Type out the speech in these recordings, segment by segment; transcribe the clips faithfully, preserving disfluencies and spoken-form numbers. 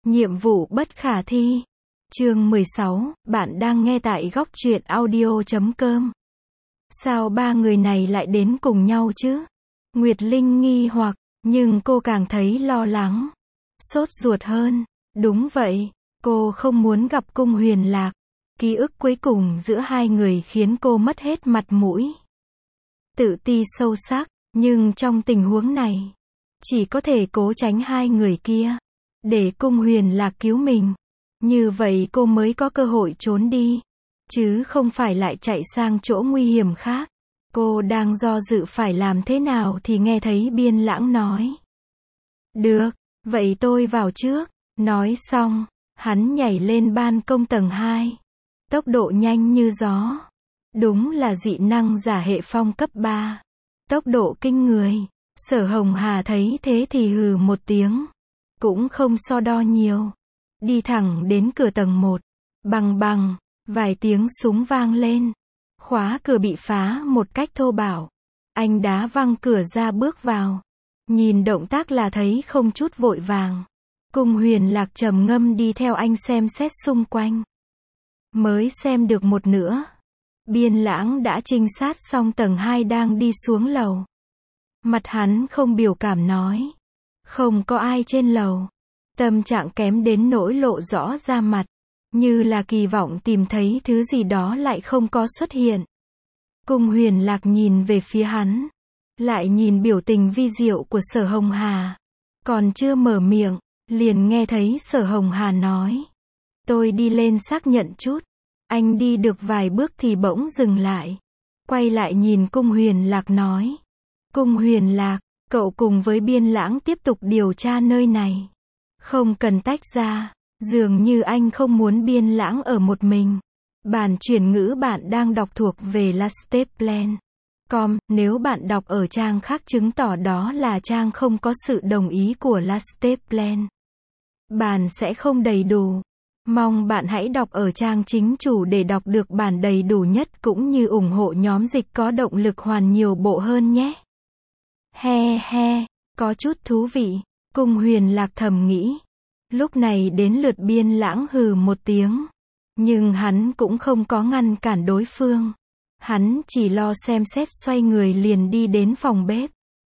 Nhiệm vụ bất khả thi. Chương mười sáu, bạn đang nghe tại góc truyện audio chấm com. Sao ba người này lại đến cùng nhau chứ? Nguyệt Linh nghi hoặc, nhưng cô càng thấy lo lắng, sốt ruột hơn. Đúng vậy, cô không muốn gặp Cung Huyền Lạc. Ký ức cuối cùng giữa hai người khiến cô mất hết mặt mũi. Tự ti sâu sắc, nhưng trong tình huống này, chỉ có thể cố tránh hai người kia, để Cung Huyền Lạc cứu mình. Như vậy cô mới có cơ hội trốn đi, chứ không phải lại chạy sang chỗ nguy hiểm khác. Cô đang do dự phải làm thế nào thì nghe thấy Biên Lãng nói. Được, vậy tôi vào trước. Nói xong, hắn nhảy lên ban công tầng hai. Tốc độ nhanh như gió. Đúng là dị năng giả hệ phong cấp ba. Tốc độ kinh người. Sở Hồng Hà thấy thế thì hừ một tiếng. Cũng không so đo nhiều. Đi thẳng đến cửa tầng một. Bằng bằng, vài tiếng súng vang lên. Khóa cửa bị phá một cách thô bạo. Anh đá văng cửa ra bước vào. Nhìn động tác là thấy không chút vội vàng. Cung Huyền Lạc trầm ngâm đi theo anh xem xét xung quanh. Mới xem được một nửa. Biên Lãng đã trinh sát xong tầng hai đang đi xuống lầu. Mặt hắn không biểu cảm nói. Không có ai trên lầu. Tâm trạng kém đến nỗi lộ rõ ra mặt. Như là kỳ vọng tìm thấy thứ gì đó lại không có xuất hiện. Cung Huyền Lạc nhìn về phía hắn. Lại nhìn biểu tình vi diệu của Sở Hồng Hà. Còn chưa mở miệng, liền nghe thấy Sở Hồng Hà nói. Tôi đi lên xác nhận chút. Anh đi được vài bước thì bỗng dừng lại. Quay lại nhìn Cung Huyền Lạc nói. Cung Huyền Lạc, cậu cùng với Biên Lãng tiếp tục điều tra nơi này. Không cần tách ra. Dường như anh không muốn Biên Lãng ở một mình. Bản chuyển ngữ bạn đang đọc thuộc về lasteplan chấm com. Nếu bạn đọc ở trang khác chứng tỏ đó là trang không có sự đồng ý của Lasteplan. Bản sẽ không đầy đủ. Mong bạn hãy đọc ở trang chính chủ để đọc được bản đầy đủ nhất cũng như ủng hộ nhóm dịch có động lực hoàn nhiều bộ hơn nhé. He he, có chút thú vị. Cung Huyền Lạc thầm nghĩ. Lúc này đến lượt Biên Lãng hừ một tiếng. Nhưng hắn cũng không có ngăn cản đối phương. Hắn chỉ lo xem xét xoay người liền đi đến phòng bếp.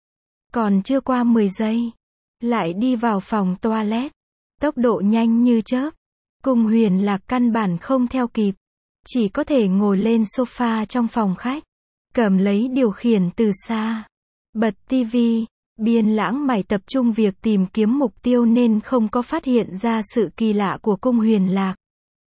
Còn chưa qua mười giây. Lại đi vào phòng toilet. Tốc độ nhanh như chớp. Cung Huyền Lạc căn bản không theo kịp. Chỉ có thể ngồi lên sofa trong phòng khách. Cầm lấy điều khiển từ xa. Bật tivi. Biên Lãng mải tập trung việc tìm kiếm mục tiêu nên không có phát hiện ra sự kỳ lạ của Cung Huyền Lạc.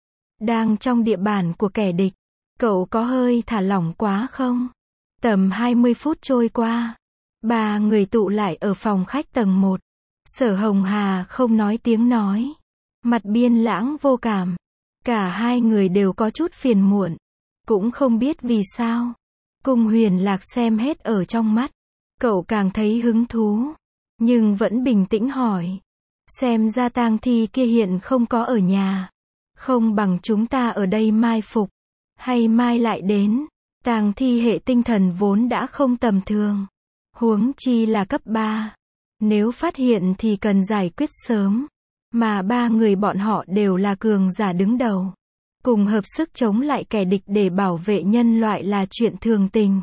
Đang trong địa bàn của kẻ địch. Cậu có hơi thả lỏng quá không? Tầm hai mươi phút trôi qua. Ba người tụ lại ở phòng khách tầng một. Sở Hồng Hà không nói tiếng nói. Mặt Biên Lãng vô cảm. Cả hai người đều có chút phiền muộn. Cũng không biết vì sao. Cung Huyền Lạc xem hết ở trong mắt. Cậu càng thấy hứng thú. Nhưng vẫn bình tĩnh hỏi. Xem ra tang thi kia hiện không có ở nhà. Không bằng chúng ta ở đây mai phục. Hay mai lại đến. Tang thi hệ tinh thần vốn đã không tầm thường. Huống chi là cấp ba. Nếu phát hiện thì cần giải quyết sớm. Mà ba người bọn họ đều là cường giả đứng đầu. Cùng hợp sức chống lại kẻ địch để bảo vệ nhân loại là chuyện thường tình.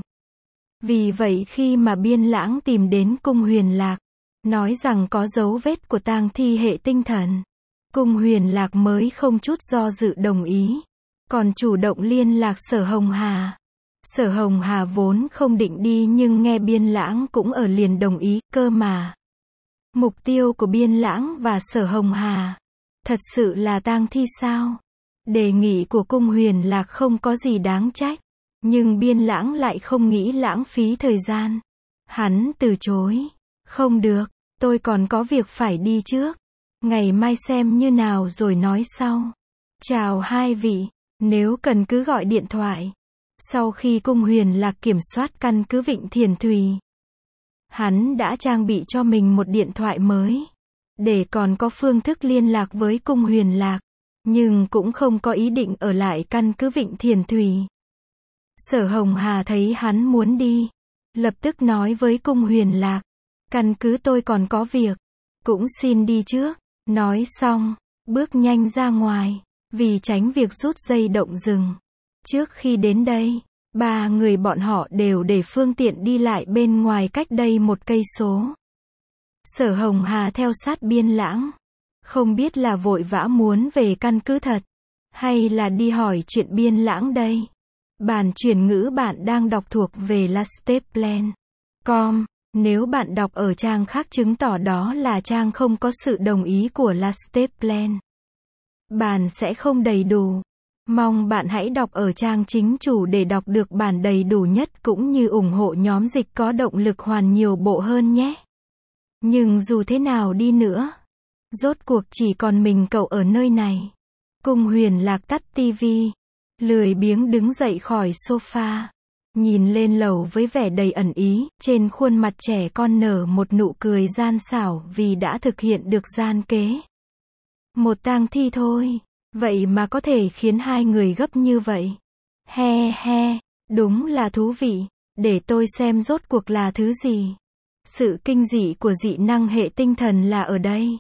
Vì vậy khi mà Biên Lãng tìm đến Cung Huyền Lạc. Nói rằng có dấu vết của tang thi hệ tinh thần. Cung Huyền Lạc mới không chút do dự đồng ý. Còn chủ động liên lạc Sở Hồng Hà. Sở Hồng Hà vốn không định đi nhưng nghe Biên Lãng cũng ở liền đồng ý cơ mà. Mục tiêu của Biên Lãng và Sở Hồng Hà. Thật sự là tang thi sao? Đề nghị của Cung Huyền Lạc không có gì đáng trách. Nhưng Biên Lãng lại không nghĩ lãng phí thời gian. Hắn từ chối. Không được, tôi còn có việc phải đi trước. Ngày mai xem như nào rồi nói sau. Chào hai vị. Nếu cần cứ gọi điện thoại. Sau khi Cung Huyền Lạc kiểm soát căn cứ Vịnh Thiền Thùy. Hắn đã trang bị cho mình một điện thoại mới. Để còn có phương thức liên lạc với Cung Huyền Lạc. Nhưng cũng không có ý định ở lại căn cứ Vịnh Thiền Thùy. Sở Hồng Hà thấy hắn muốn đi. Lập tức nói với Cung Huyền Lạc. Căn cứ tôi còn có việc. Cũng xin đi trước. Nói xong. bước nhanh ra ngoài, vì tránh việc rút dây động rừng. Trước khi đến đây, ba người bọn họ đều để phương tiện đi lại bên ngoài cách đây một cây số. Sở Hồng Hà theo sát Biên Lãng. Không biết là vội vã muốn về căn cứ thật, hay là đi hỏi chuyện Biên Lãng đây. Bản chuyển ngữ bạn đang đọc thuộc về lasteplan chấm com. Nếu bạn đọc ở trang khác chứng tỏ đó là trang không có sự đồng ý của lasteplan. Bản sẽ không đầy đủ. Mong bạn hãy đọc ở trang chính chủ để đọc được bản đầy đủ nhất cũng như ủng hộ nhóm dịch có động lực hoàn nhiều bộ hơn nhé. Nhưng dù thế nào đi nữa, rốt cuộc chỉ còn mình cậu ở nơi này. Cung Huyền Lạc tắt tivi, lười biếng đứng dậy khỏi sofa, nhìn lên lầu với vẻ đầy ẩn ý, trên khuôn mặt trẻ con nở một nụ cười gian xảo vì đã thực hiện được gian kế. Một tang thi thôi, vậy mà có thể khiến hai người gấp như vậy. He he, đúng là thú vị, để tôi xem rốt cuộc là thứ gì. Sự kinh dị của dị năng hệ tinh thần là ở đây.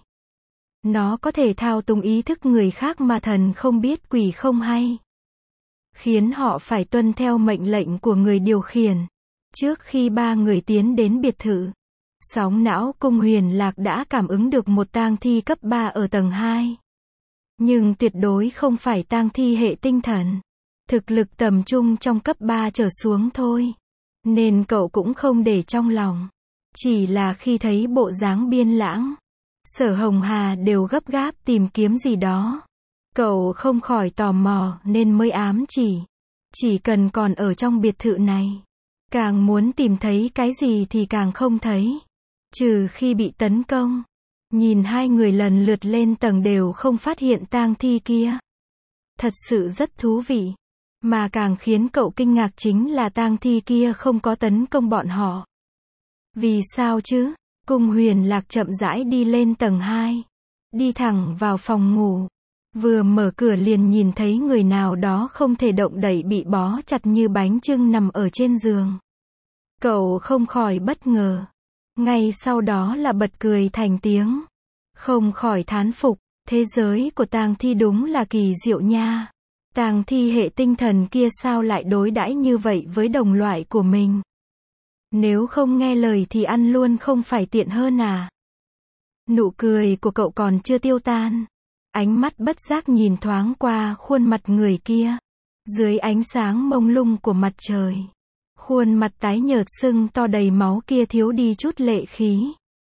Nó có thể thao túng ý thức người khác mà thần không biết quỷ không hay. Khiến họ phải tuân theo mệnh lệnh của người điều khiển. Trước khi ba người tiến đến biệt thự, sóng não Cung Huyền Lạc đã cảm ứng được một tang thi cấp ba ở tầng hai. Nhưng tuyệt đối không phải tang thi hệ tinh thần. Thực lực tầm trung trong cấp ba trở xuống thôi. Nên cậu cũng không để trong lòng. Chỉ là khi thấy bộ dáng Biên Lãng, Sở Hồng Hà đều gấp gáp tìm kiếm gì đó. Cậu không khỏi tò mò nên mới ám chỉ. Chỉ cần còn ở trong biệt thự này, càng muốn tìm thấy cái gì thì càng không thấy. Trừ khi bị tấn công. Nhìn hai người lần lượt lên tầng đều không phát hiện tang thi kia. Thật sự rất thú vị. Mà càng khiến cậu kinh ngạc chính là tang thi kia không có tấn công bọn họ. Vì sao chứ? Cung Huyền Lạc chậm rãi đi lên tầng hai. Đi thẳng vào phòng ngủ. Vừa mở cửa liền nhìn thấy người nào đó không thể động đậy bị bó chặt như bánh chưng nằm ở trên giường. Cậu không khỏi bất ngờ. Ngay sau đó là bật cười thành tiếng. Không khỏi thán phục, thế giới của tang thi đúng là kỳ diệu nha. Tang thi hệ tinh thần kia sao lại đối đãi như vậy với đồng loại của mình? Nếu không nghe lời thì ăn luôn không phải tiện hơn à? Nụ cười của cậu còn chưa tiêu tan. Ánh mắt bất giác nhìn thoáng qua khuôn mặt người kia. Dưới ánh sáng mông lung của mặt trời, khuôn mặt tái nhợt sưng to đầy máu kia thiếu đi chút lệ khí.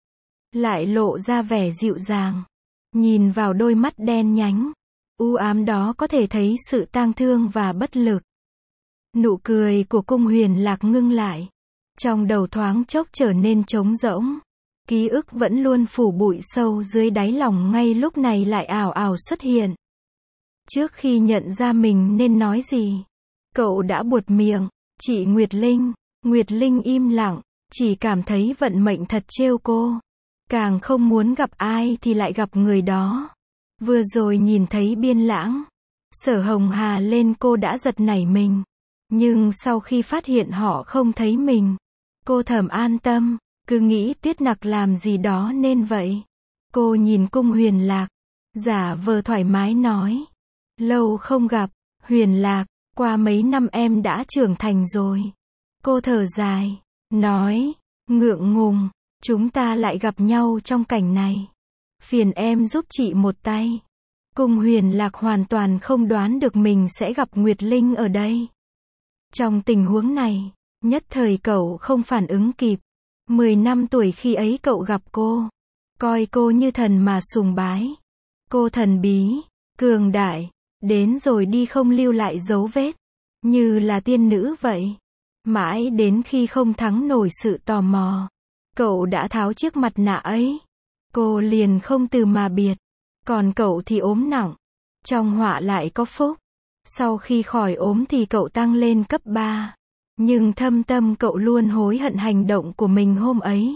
Lại lộ ra vẻ dịu dàng. Nhìn vào đôi mắt đen nhánh, u ám đó có thể thấy sự tang thương và bất lực. Nụ cười của Cung Huyền Lạc ngưng lại. Trong đầu thoáng chốc trở nên trống rỗng. Ký ức vẫn luôn phủ bụi sâu dưới đáy lòng ngay lúc này lại ảo ảo xuất hiện. Trước khi nhận ra mình nên nói gì, cậu đã buột miệng. Chị Nguyệt Linh. Nguyệt Linh im lặng, chỉ cảm thấy vận mệnh thật trêu cô. Càng không muốn gặp ai thì lại gặp người đó. Vừa rồi nhìn thấy Biên Lãng, Sở Hồng Hà lên cô đã giật nảy mình. Nhưng sau khi phát hiện họ không thấy mình, cô thầm an tâm, cứ nghĩ Tuyết Nặc làm gì đó nên vậy. Cô nhìn Cung Huyền Lạc, giả vờ thoải mái nói. Lâu không gặp, Huyền Lạc, qua mấy năm em đã trưởng thành rồi. Cô thở dài, nói, ngượng ngùng, chúng ta lại gặp nhau trong cảnh này. Phiền em giúp chị một tay. Cung Huyền Lạc hoàn toàn không đoán được mình sẽ gặp Nguyệt Linh ở đây. Trong tình huống này, nhất thời cậu không phản ứng kịp. Mười năm tuổi khi ấy cậu gặp cô, coi cô như thần mà sùng bái. Cô thần bí, cường đại, đến rồi đi không lưu lại dấu vết, như là tiên nữ vậy. Mãi đến khi không thắng nổi sự tò mò, cậu đã tháo chiếc mặt nạ ấy. Cô liền không từ mà biệt. Còn cậu thì ốm nặng. Trong họa lại có phúc. Sau khi khỏi ốm thì cậu tăng lên cấp ba. Nhưng thâm tâm cậu luôn hối hận hành động của mình hôm ấy.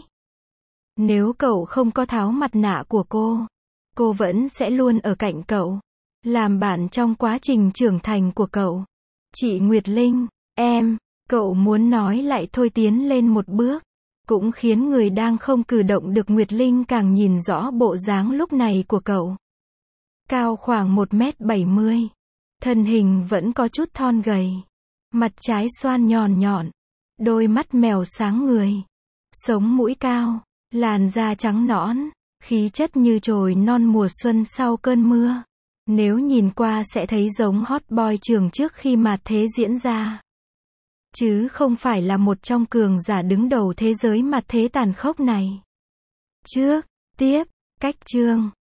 Nếu cậu không có tháo mặt nạ của cô, cô vẫn sẽ luôn ở cạnh cậu, làm bạn trong quá trình trưởng thành của cậu. Chị Nguyệt Linh, em, cậu muốn nói lại thôi tiến lên một bước. Cũng khiến người đang không cử động được Nguyệt Linh càng nhìn rõ bộ dáng lúc này của cậu. cao khoảng một mét bảy mươi. Thân hình vẫn có chút thon gầy. Mặt trái xoan nhọn nhọn. Đôi mắt mèo sáng người. Sống mũi cao. Làn da trắng nõn. Khí chất như chồi non mùa xuân sau cơn mưa. Nếu nhìn qua sẽ thấy giống hot boy trường trước khi mạt thế diễn ra. Chứ không phải là một trong cường giả đứng đầu thế giới mạt thế tàn khốc này. Trước, tiếp, cách chương.